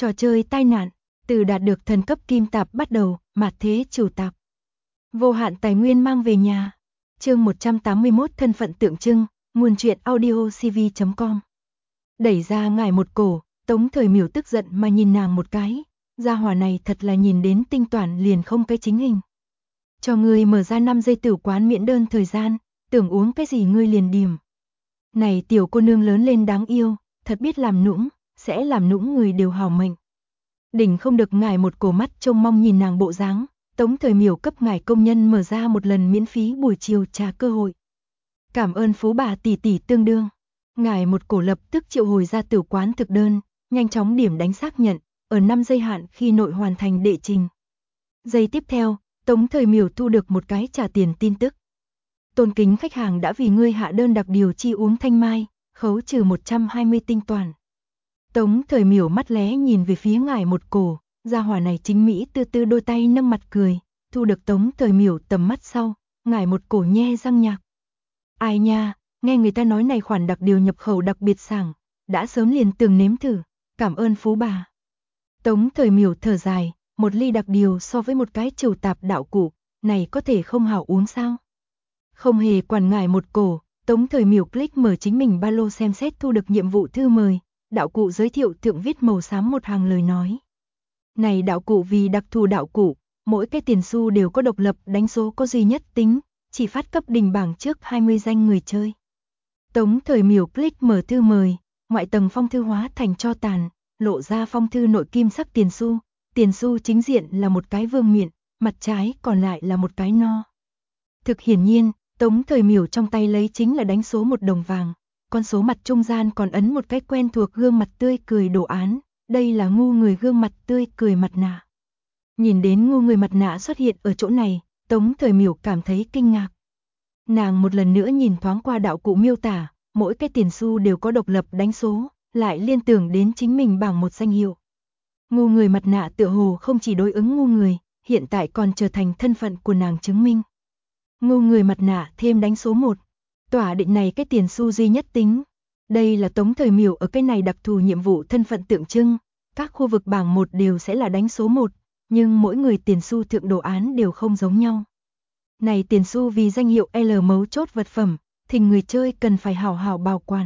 Trò chơi tai nạn, từ đạt được thần cấp kim tạp bắt đầu, mạt thế chủ tạp. Vô hạn tài nguyên mang về nhà. Chương 181 thân phận tượng trưng, nguồn truyện audio cv.com. Đẩy ra ngải một cổ, Tống Thời Miểu tức giận mà nhìn nàng một cái, gia hỏa này thật là nhìn đến tinh toán liền không cái chính hình. Cho ngươi mở ra 5 giây tử quán miễn đơn thời gian, tưởng uống cái gì ngươi liền điểm. Này tiểu cô nương lớn lên đáng yêu, thật biết làm nũng, sẽ làm nũng người đều hảo mệnh. Đỉnh không được ngải một cổ mắt trông mong nhìn nàng bộ dáng, Tống Thời Miểu cấp ngải công nhân mở ra một lần miễn phí buổi chiều trà cơ hội. Cảm ơn phú bà tỷ tỷ tương đương. Ngải một cổ lập tức triệu hồi ra tử quán thực đơn, nhanh chóng điểm đánh xác nhận, ở 5 giây hạn khi nội hoàn thành đệ trình. Giây tiếp theo, Tống Thời Miểu thu được một cái trả tiền tin tức. Tôn kính khách hàng đã vì ngươi hạ đơn đặc điều chi uống thanh mai, khấu trừ 120 tinh toàn. Tống Thời Miểu mắt lé nhìn về phía ngải một cổ, gia hỏa này chính mỹ tư tư đôi tay nâng mặt cười, thu được Tống Thời Miểu tầm mắt sau, ngải một cổ nhe răng nhạc. Ai nha, nghe người ta nói này khoản đặc điều nhập khẩu đặc biệt sảng, đã sớm liền từng nếm thử, cảm ơn phú bà. Tống Thời Miểu thở dài, một ly đặc điều so với một cái trầu tạp đạo cụ, này có thể không hảo uống sao? Không hề quản ngải một cổ, Tống Thời Miểu click mở chính mình ba lô xem xét thu được nhiệm vụ thư mời, đạo cụ giới thiệu thượng viết màu xám một hàng lời nói. Này đạo cụ vì đặc thù đạo cụ, mỗi cái tiền xu đều có độc lập đánh số có duy nhất tính, chỉ phát cấp đỉnh bảng trước 20 danh người chơi. Tống Thời Miểu click mở thư mời, ngoại tầng phong thư hóa thành tro tàn, lộ ra phong thư nội kim sắc tiền xu chính diện là một cái vương miện, mặt trái còn lại là một cái no. Thực hiển nhiên, Tống Thời Miểu trong tay lấy chính là đánh số 1 đồng vàng, con số mặt trung gian còn ấn một cái quen thuộc gương mặt tươi cười đồ án, đây là ngu người gương mặt tươi cười mặt nạ. Nhìn đến ngu người mặt nạ xuất hiện ở chỗ này, Tống Thời Miểu cảm thấy kinh ngạc. Nàng một lần nữa nhìn thoáng qua đạo cụ miêu tả, mỗi cái tiền xu đều có độc lập đánh số, lại liên tưởng đến chính mình bảng một danh hiệu. Ngu người mặt nạ tựa hồ không chỉ đối ứng ngu người, hiện tại còn trở thành thân phận của nàng chứng minh. Ngu người mặt nạ thêm đánh số 1, tỏa định này cái tiền xu duy nhất tính. Đây là Tống Thời Miểu ở cái này đặc thù nhiệm vụ thân phận tượng trưng, các khu vực bảng 1 đều sẽ là đánh số 1, nhưng mỗi người tiền xu thượng đồ án đều không giống nhau. Này tiền xu vì danh hiệu L mấu chốt vật phẩm, thì người chơi cần phải hảo hảo bảo quản.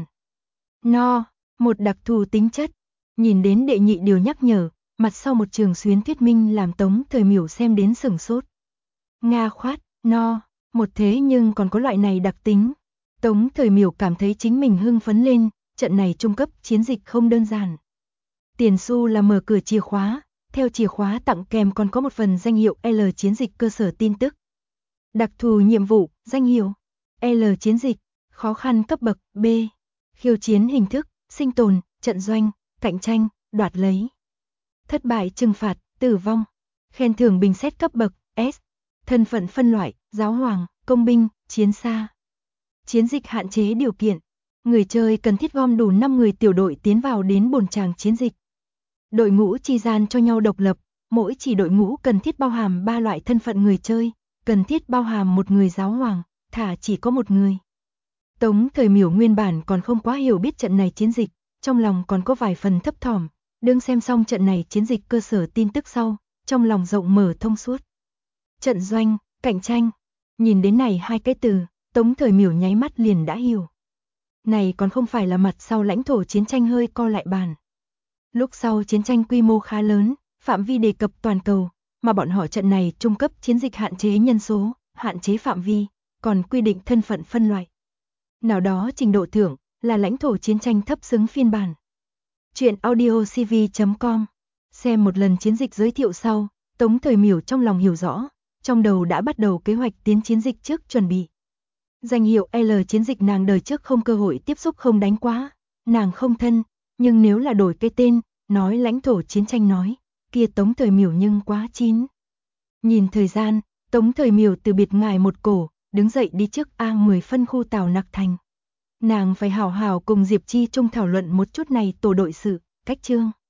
No, một đặc thù tính chất, nhìn đến đệ nhị điều nhắc nhở, mặt sau một trường xuyến thuyết minh làm Tống Thời Miểu xem đến sửng sốt. Nga khoát, no, một thế nhưng còn có loại này đặc tính. Tống Thời Miểu cảm thấy chính mình hưng phấn lên, trận này trung cấp chiến dịch không đơn giản. Tiền xu là mở cửa chìa khóa, theo chìa khóa tặng kèm còn có một phần danh hiệu L chiến dịch cơ sở tin tức. Đặc thù nhiệm vụ, danh hiệu L chiến dịch, khó khăn cấp bậc B, khiêu chiến hình thức, sinh tồn, trận doanh, cạnh tranh, đoạt lấy. Thất bại trừng phạt, tử vong. Khen thưởng bình xét cấp bậc S, thân phận phân loại, giáo hoàng, công binh, chiến xa. Chiến dịch hạn chế điều kiện, người chơi cần thiết gom đủ 5 người tiểu đội tiến vào đến bồn tràng chiến dịch. Đội ngũ chi gian cho nhau độc lập, mỗi chỉ đội ngũ cần thiết bao hàm 3 loại thân phận người chơi, cần thiết bao hàm một người giáo hoàng, thả chỉ có một người. Tống Thời Miểu nguyên bản còn không quá hiểu biết trận này chiến dịch, trong lòng còn có vài phần thấp thỏm, đương xem xong trận này chiến dịch cơ sở tin tức sau, trong lòng rộng mở thông suốt. Trận doanh, cạnh tranh, nhìn đến này hai cái từ, Tống Thời Miểu nháy mắt liền đã hiểu. Này còn không phải là mặt sau lãnh thổ chiến tranh hơi co lại bàn. Lúc sau chiến tranh quy mô khá lớn, phạm vi đề cập toàn cầu, mà bọn họ trận này trung cấp chiến dịch hạn chế nhân số, hạn chế phạm vi, còn quy định thân phận phân loại. Nào đó trình độ thưởng là lãnh thổ chiến tranh thấp xứng phiên bản. Chuyện audio cv.com. Xem một lần chiến dịch giới thiệu sau, Tống Thời Miểu trong lòng hiểu rõ, trong đầu đã bắt đầu kế hoạch tiến chiến dịch trước chuẩn bị. Danh hiệu L chiến dịch nàng đời trước không cơ hội tiếp xúc không đánh quá, nàng không thân, nhưng nếu là đổi cái tên, nói lãnh thổ chiến tranh nói, kia Tống Thời Miểu nhưng quá chín. Nhìn thời gian, Tống Thời Miểu từ biệt ngài một cổ, đứng dậy đi trước A10 phân khu Tào Nặc Thành. Nàng phải hảo hảo cùng Diệp Chi Trung thảo luận một chút này tổ đội sự, cách chương.